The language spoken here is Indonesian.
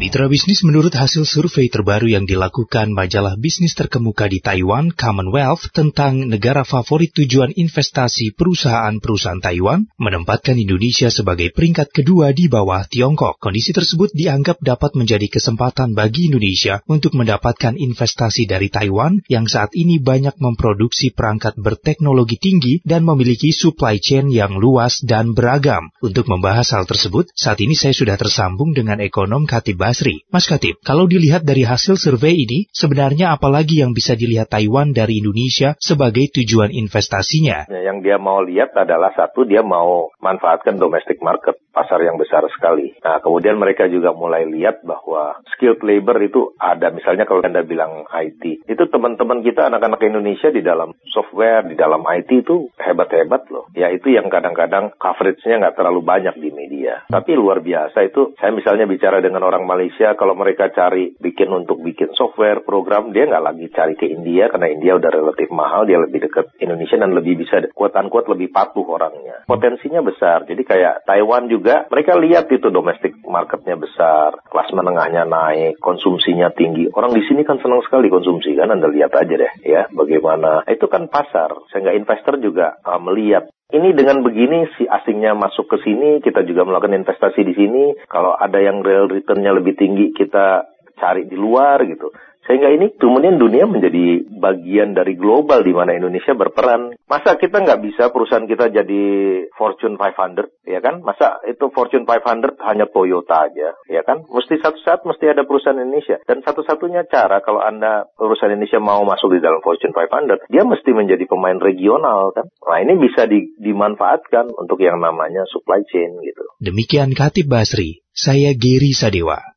Mitra bisnis, menurut hasil survei terbaru yang dilakukan majalah bisnis terkemuka di Taiwan, Commonwealth, tentang negara favorit tujuan investasi perusahaan-perusahaan Taiwan, menempatkan Indonesia sebagai peringkat kedua di bawah Tiongkok. Kondisi tersebut dianggap dapat menjadi kesempatan bagi Indonesia untuk mendapatkan investasi dari Taiwan yang saat ini banyak memproduksi perangkat berteknologi tinggi dan memiliki supply chain yang luas dan beragam. Untuk membahas hal tersebut, saat ini saya sudah tersambung dengan ekonom Khatib Basri. Mas Khatib, kalau dilihat dari hasil survei ini, sebenarnya apalagi yang bisa dilihat Taiwan dari Indonesia sebagai tujuan investasinya? Yang dia mau lihat adalah satu, dia mau manfaatkan domestic market, pasar yang besar sekali. Nah, kemudian mereka juga mulai lihat bahwa skilled labor itu ada. Misalnya kalau Anda bilang IT, itu teman-teman kita, anak-anak Indonesia di dalam software, di dalam IT itu hebat-hebat loh. Ya, itu yang kadang-kadang coverage-nya nggak terlalu banyak di media. Tapi luar biasa itu, saya misalnya bicara dengan orang Malaysia, kalau mereka cari bikin software, program, dia nggak lagi cari ke India, karena India udah relatif mahal, dia lebih dekat Indonesia dan lebih bisa, quote-unquote, lebih patuh orangnya. Potensinya besar, jadi kayak Taiwan juga, mereka lihat itu domestic marketnya besar, kelas menengahnya naik, konsumsinya tinggi. Orang di sini kan senang sekali konsumsi kan, Anda lihat aja deh ya, bagaimana. Itu kan pasar, sehingga investor juga melihat. Ini dengan begini si asingnya masuk ke sini, kita juga melakukan investasi di sini. Kalau ada yang real return-nya lebih tinggi, kita cari di luar gitu. Sehingga ini kemudian dunia menjadi bagian dari global di mana Indonesia berperan. Masa kita nggak bisa perusahaan kita jadi Fortune 500, ya kan? Masa itu Fortune 500 hanya Toyota aja, ya kan? Mesti satu saat mesti ada perusahaan Indonesia. Dan satu-satunya cara kalau Anda perusahaan Indonesia mau masuk di dalam Fortune 500, dia mesti menjadi pemain regional kan? Nah ini bisa dimanfaatkan untuk yang namanya supply chain gitu. Demikian Khatib Basri, saya Geri Sadewa.